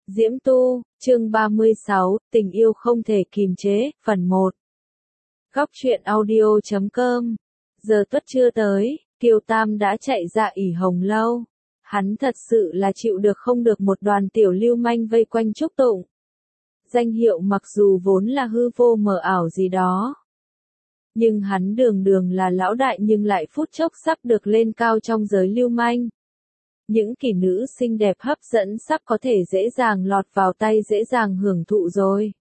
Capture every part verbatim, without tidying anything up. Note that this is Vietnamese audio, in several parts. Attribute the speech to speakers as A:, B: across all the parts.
A: Diễm Tu, chương ba mươi sáu, tình yêu không thể kìm chế, phần một. Góc truyện audio chấm com. Giờ tuất chưa tới, Kiều Tam đã chạy ra ỉ Hồng Lâu. Hắn thật sự là chịu được không được một đoàn tiểu lưu manh vây quanh Trúc Tụng. Danh hiệu mặc dù vốn là hư vô mờ ảo gì đó. Nhưng hắn đường đường là lão đại nhưng lại phút chốc sắp được lên cao trong giới lưu manh. Những kỹ nữ xinh đẹp hấp dẫn sắp có thể dễ dàng lọt vào tay dễ dàng hưởng thụ rồi.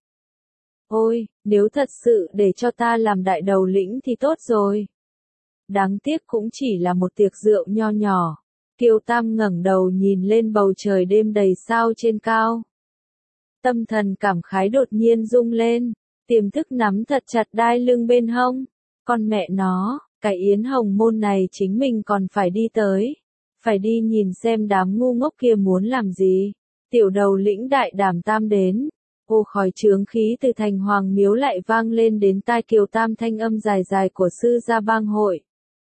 A: Ôi, nếu thật sự để cho ta làm đại đầu lĩnh thì tốt rồi. Đáng tiếc cũng chỉ là một tiệc rượu nho nhỏ. Kiều Tam ngẩng đầu nhìn lên bầu trời đêm đầy sao trên cao. Tâm thần cảm khái đột nhiên rung lên, tiềm thức nắm thật chặt đai lưng bên hông. Con mẹ nó, cái yến hồng môn này chính mình còn phải đi tới. Phải đi nhìn xem đám ngu ngốc kia muốn làm gì. Tiểu đầu lĩnh đại đảm tam đến. Ô khói chướng khí từ thành hoàng miếu lại vang lên đến tai Kiều Tam thanh âm dài dài của sư gia bang hội.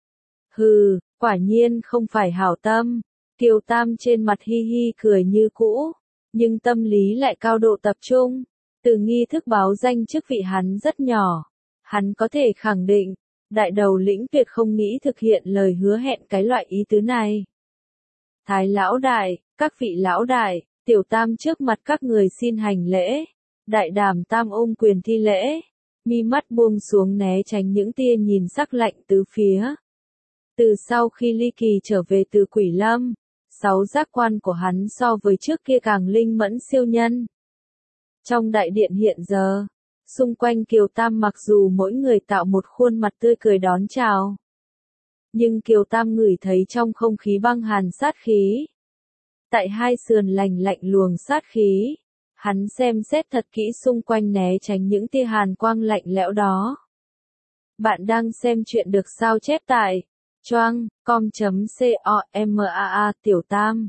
A: Hừ, quả nhiên không phải hảo tâm. Kiều Tam trên mặt hi hi cười như cũ. Nhưng tâm lý lại cao độ tập trung. Từ nghi thức báo danh chức vị hắn rất nhỏ. Hắn có thể khẳng định. Đại đầu lĩnh tuyệt không nghĩ thực hiện lời hứa hẹn cái loại ý tứ này. Thái lão đại, các vị lão đại, Tiểu Tam trước mặt các người xin hành lễ. Đại đàm Tam ôm quyền thi lễ. Mi mắt buông xuống né tránh những tia nhìn sắc lạnh tứ phía. Từ sau khi ly kỳ trở về từ Quỷ Lâm, sáu giác quan của hắn so với trước kia càng linh mẫn siêu nhân. Trong đại điện hiện giờ, xung quanh Kiều Tam mặc dù mỗi người tạo một khuôn mặt tươi cười đón chào. Nhưng Kiều Tam ngửi thấy trong không khí băng hàn sát khí. Tại hai sườn lành lạnh luồng sát khí, hắn xem xét thật kỹ xung quanh né tránh những tia hàn quang lạnh lẽo đó. Bạn đang xem chuyện được sao chép tại choang com chấm com Tiểu Tam.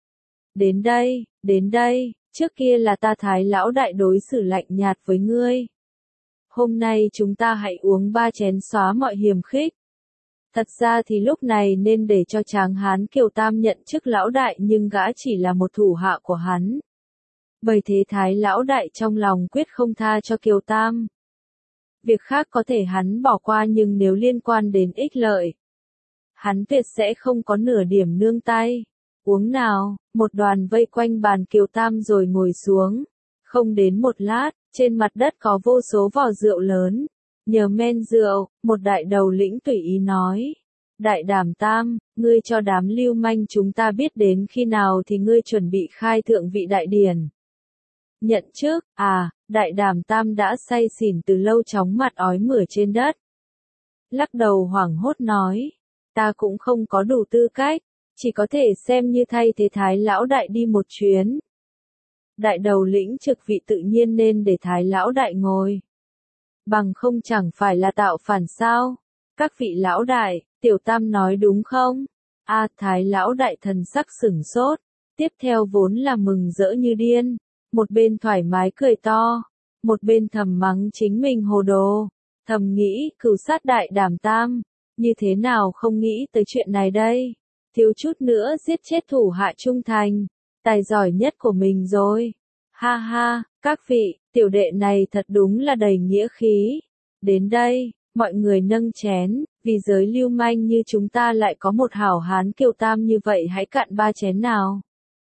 A: Đến đây, đến đây, trước kia là ta Thái lão đại đối xử lạnh nhạt với ngươi. Hôm nay chúng ta hãy uống ba chén xóa mọi hiềm khích. Thật ra thì lúc này nên để cho tráng hán Kiều Tam nhận chức lão đại nhưng gã chỉ là một thủ hạ của hắn. Bởi thế Thái lão đại trong lòng quyết không tha cho Kiều Tam. Việc khác có thể hắn bỏ qua nhưng nếu liên quan đến ích lợi, hắn tuyệt sẽ không có nửa điểm nương tay. Uống nào, một đoàn vây quanh bàn Kiều Tam rồi ngồi xuống. Không đến một lát, trên mặt đất có vô số vò rượu lớn. Nhờ men rượu, một đại đầu lĩnh tùy ý nói. Đại đảm Tam, ngươi cho đám lưu manh chúng ta biết đến khi nào thì ngươi chuẩn bị khai thượng vị đại điển. Nhận trước, à, đại đảm Tam đã say xỉn từ lâu chóng mặt ói mửa trên đất. Lắc đầu hoảng hốt nói, ta cũng không có đủ tư cách, chỉ có thể xem như thay thế Thái lão đại đi một chuyến. Đại đầu lĩnh trực vị tự nhiên nên để Thái lão đại ngồi. Bằng không chẳng phải là tạo phản sao? Các vị lão đại, Tiểu Tam nói đúng không? A à, Thái lão đại thần sắc sửng sốt, tiếp theo vốn là mừng rỡ như điên, một bên thoải mái cười to, một bên thầm mắng chính mình hồ đồ, thầm nghĩ cửu sát đại đảm Tam, như thế nào không nghĩ tới chuyện này đây, thiếu chút nữa giết chết thủ hạ trung thành, tài giỏi nhất của mình rồi. Ha ha, các vị, tiểu đệ này thật đúng là đầy nghĩa khí. Đến đây, mọi người nâng chén, vì giới lưu manh như chúng ta lại có một hảo hán Kiều Tam như vậy hãy cạn ba chén nào.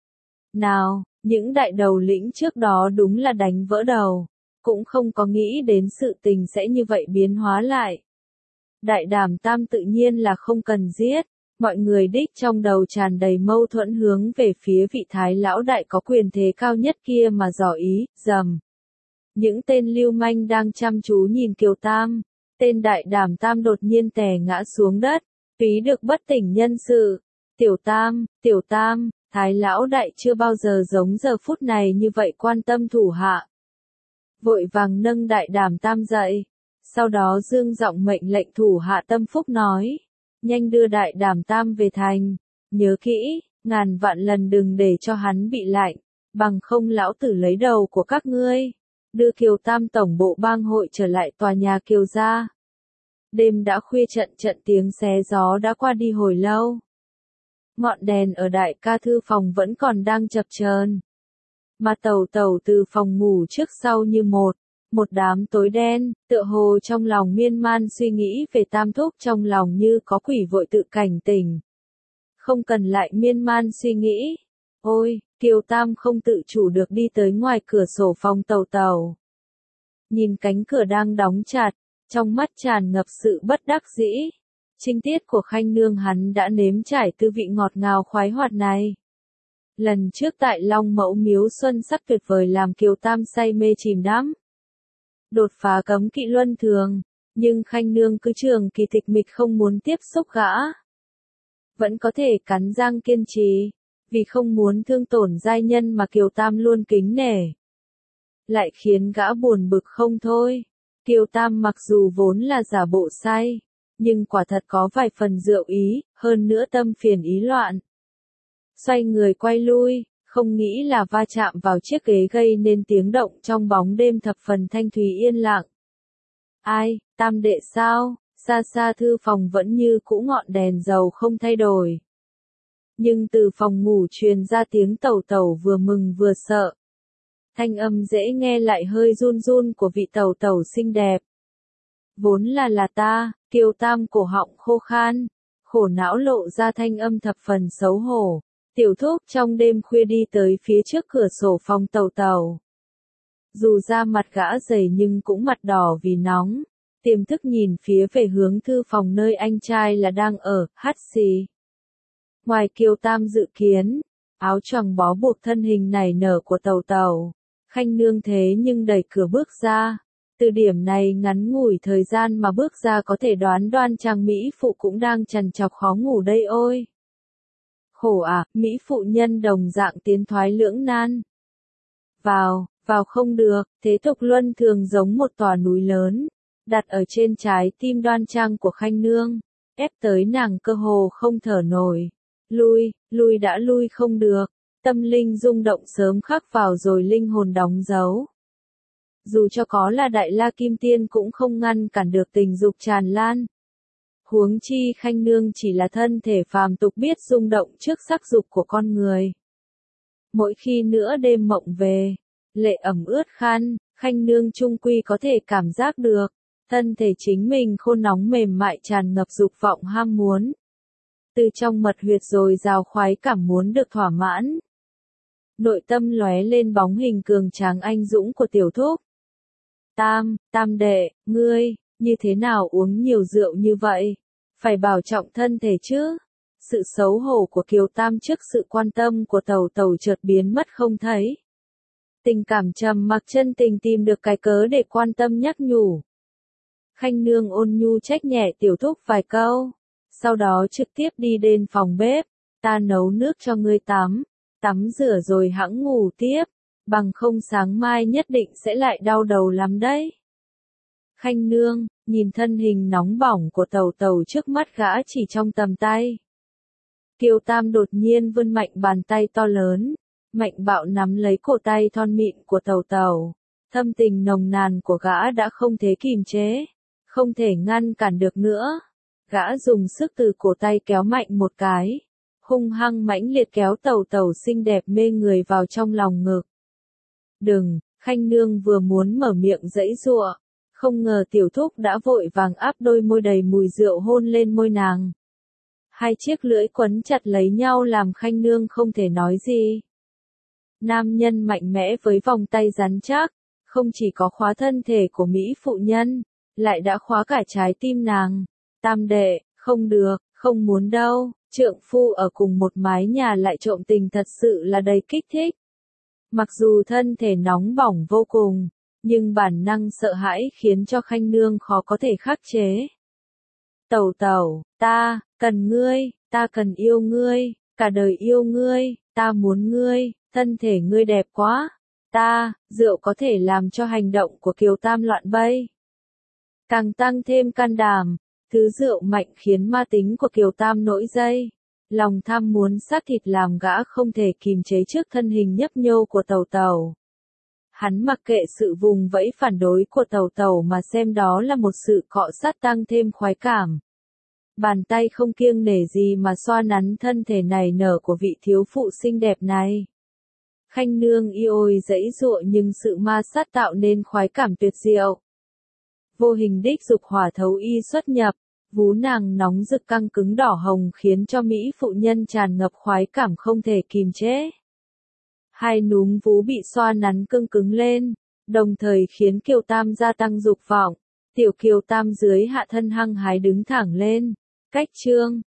A: Nào, những đại đầu lĩnh trước đó đúng là đánh vỡ đầu, cũng không có nghĩ đến sự tình sẽ như vậy biến hóa lại. Đại đảm Tam tự nhiên là không cần giết. Mọi người đích trong đầu tràn đầy mâu thuẫn hướng về phía vị Thái lão đại có quyền thế cao nhất kia mà dò ý, dầm. Những tên lưu manh đang chăm chú nhìn Kiều Tam, tên đại đảm Tam đột nhiên tè ngã xuống đất, phí được bất tỉnh nhân sự. Tiểu Tam, Tiểu Tam, Thái lão đại chưa bao giờ giống giờ phút này như vậy quan tâm thủ hạ. Vội vàng nâng đại đảm Tam dậy, sau đó dương giọng mệnh lệnh thủ hạ tâm phúc nói. Nhanh đưa đại đảm Tam về thành, nhớ kỹ, ngàn vạn lần đừng để cho hắn bị lạnh, bằng không lão tử lấy đầu của các ngươi. Đưa Kiều Tam tổng bộ bang hội trở lại tòa nhà Kiều gia. Đêm đã khuya trận trận tiếng xé gió đã qua đi hồi lâu. Ngọn đèn ở đại ca thư phòng vẫn còn đang chập chờn. Mà Tẩu Tẩu từ phòng ngủ trước sau như một, một đám tối đen, tựa hồ trong lòng miên man suy nghĩ về Tam Thúc, trong lòng như có quỷ vội tự cảnh tỉnh. Không cần lại miên man suy nghĩ. Ôi, Kiều Tam không tự chủ được đi tới ngoài cửa sổ phòng Tẩu Tẩu. Nhìn cánh cửa đang đóng chặt, trong mắt tràn ngập sự bất đắc dĩ. Trinh tiết của Khanh Nương hắn đã nếm trải tư vị ngọt ngào khoái hoạt này. Lần trước tại Long Mẫu Miếu xuân sắc tuyệt vời làm Kiều Tam say mê chìm đắm. Đột phá cấm kỵ luân thường, nhưng Khanh Nương cứ trường kỳ tịch mịch không muốn tiếp xúc gã. Vẫn có thể cắn răng kiên trì, vì không muốn thương tổn giai nhân mà Kiều Tam luôn kính nể. Lại khiến gã buồn bực không thôi. Kiều Tam mặc dù vốn là giả bộ say, nhưng quả thật có vài phần rượu ý, hơn nữa tâm phiền ý loạn. Xoay người quay lui, không nghĩ là va chạm vào chiếc ghế gây nên tiếng động trong bóng đêm thập phần thanh thúy yên lặng. Ai, Tam đệ sao? Xa xa thư phòng vẫn như cũ ngọn đèn dầu không thay đổi. Nhưng từ phòng ngủ truyền ra tiếng Tẩu Tẩu vừa mừng vừa sợ. Thanh âm dễ nghe lại hơi run run của vị Tẩu Tẩu xinh đẹp. Vốn là là ta, Kiều Tam cổ họng khô khan, khổ não lộ ra thanh âm thập phần xấu hổ. Tiểu Thúc trong đêm khuya đi tới phía trước cửa sổ phòng Tẩu Tẩu. Dù da mặt gã dày nhưng cũng mặt đỏ vì nóng, tiềm thức nhìn phía về hướng thư phòng nơi anh trai là đang ở, hắt xì. Ngoài Kiều Tam dự kiến, áo choàng bó buộc thân hình nảy nở của Tẩu Tẩu, Khanh Nương thế nhưng đẩy cửa bước ra. Từ điểm này ngắn ngủi thời gian mà bước ra có thể đoán đoan trang Mỹ phụ cũng đang trằn trọc khó ngủ đây ôi. Khổ à, Mỹ phụ nhân đồng dạng tiến thoái lưỡng nan. Vào, vào không được, thế tục luân thường giống một tòa núi lớn, đặt ở trên trái tim đoan trang của Khanh Nương, ép tới nàng cơ hồ không thở nổi. Lui, lui đã lui không được, tâm linh rung động sớm khắc vào rồi linh hồn đóng dấu. Dù cho có là Đại La Kim Tiên cũng không ngăn cản được tình dục tràn lan. Huống chi Khanh Nương chỉ là thân thể phàm tục biết rung động trước sắc dục của con người. Mỗi khi nửa đêm mộng về, lệ ẩm ướt khăn, Khanh Nương chung quy có thể cảm giác được, thân thể chính mình khô nóng mềm mại tràn ngập dục vọng ham muốn. Từ trong mật huyệt rồi rào khoái cảm muốn được thỏa mãn. Nội tâm lóe lên bóng hình cường tráng anh dũng của Tiểu Thúc. Tam, Tam đệ, ngươi, như thế nào uống nhiều rượu như vậy? Phải bảo trọng thân thể chứ? Sự xấu hổ của Kiều Tam trước sự quan tâm của Tẩu Tẩu chợt biến mất không thấy. Tình cảm trầm mặc chân tình tìm được cái cớ để quan tâm nhắc nhủ. Khanh Nương ôn nhu trách nhẹ Tiểu Thúc vài câu, sau đó trực tiếp đi đến phòng bếp, ta nấu nước cho ngươi tắm, tắm rửa rồi hẵng ngủ tiếp, bằng không sáng mai nhất định sẽ lại đau đầu lắm đấy. Khanh Nương, nhìn thân hình nóng bỏng của Tẩu Tẩu trước mắt gã chỉ trong tầm tay. Kiều Tam đột nhiên vươn mạnh bàn tay to lớn, mạnh bạo nắm lấy cổ tay thon mịn của Tẩu Tẩu. Thâm tình nồng nàn của gã đã không thể kìm chế, không thể ngăn cản được nữa. Gã dùng sức từ cổ tay kéo mạnh một cái, hung hăng mãnh liệt kéo Tẩu Tẩu xinh đẹp mê người vào trong lòng ngực. Đừng, Khanh Nương vừa muốn mở miệng giãy giụa, không ngờ Tiểu Thúc đã vội vàng áp đôi môi đầy mùi rượu hôn lên môi nàng. Hai chiếc lưỡi quấn chặt lấy nhau làm Khanh Nương không thể nói gì. Nam nhân mạnh mẽ với vòng tay rắn chắc, không chỉ có khóa thân thể của Mỹ phụ nhân, lại đã khóa cả trái tim nàng. Tam đệ, không được, không muốn đâu, trượng phu ở cùng một mái nhà lại trộm tình thật sự là đầy kích thích. Mặc dù thân thể nóng bỏng vô cùng, nhưng bản năng sợ hãi khiến cho Khanh Nương khó có thể khắc chế. Tẩu Tẩu, ta, cần ngươi, ta cần yêu ngươi, cả đời yêu ngươi, ta muốn ngươi, thân thể ngươi đẹp quá, ta, rượu có thể làm cho hành động của Kiều Tam loạn bay. Càng tăng thêm can đảm, thứ rượu mạnh khiến ma tính của Kiều Tam nổi dậy. Lòng tham muốn sát thịt làm gã không thể kìm chế trước thân hình nhấp nhô của Tẩu Tẩu. Hắn mặc kệ sự vùng vẫy phản đối của Tẩu Tẩu mà xem đó là một sự cọ sát tăng thêm khoái cảm. Bàn tay không kiêng nể gì mà xoa nắn thân thể này nở của vị thiếu phụ xinh đẹp này. Khanh nương y ôi giãy giụa nhưng sự ma sát tạo nên khoái cảm tuyệt diệu. Vô hình đích dục hỏa thấu y xuất nhập, vú nàng nóng rực căng cứng đỏ hồng khiến cho mỹ phụ nhân tràn ngập khoái cảm không thể kìm chế. Hai núm vú bị xoa nắn cưng cứng lên, đồng thời khiến Kiều Tam gia tăng dục vọng. Tiểu Kiều Tam dưới hạ thân hăng hái đứng thẳng lên. Cách chương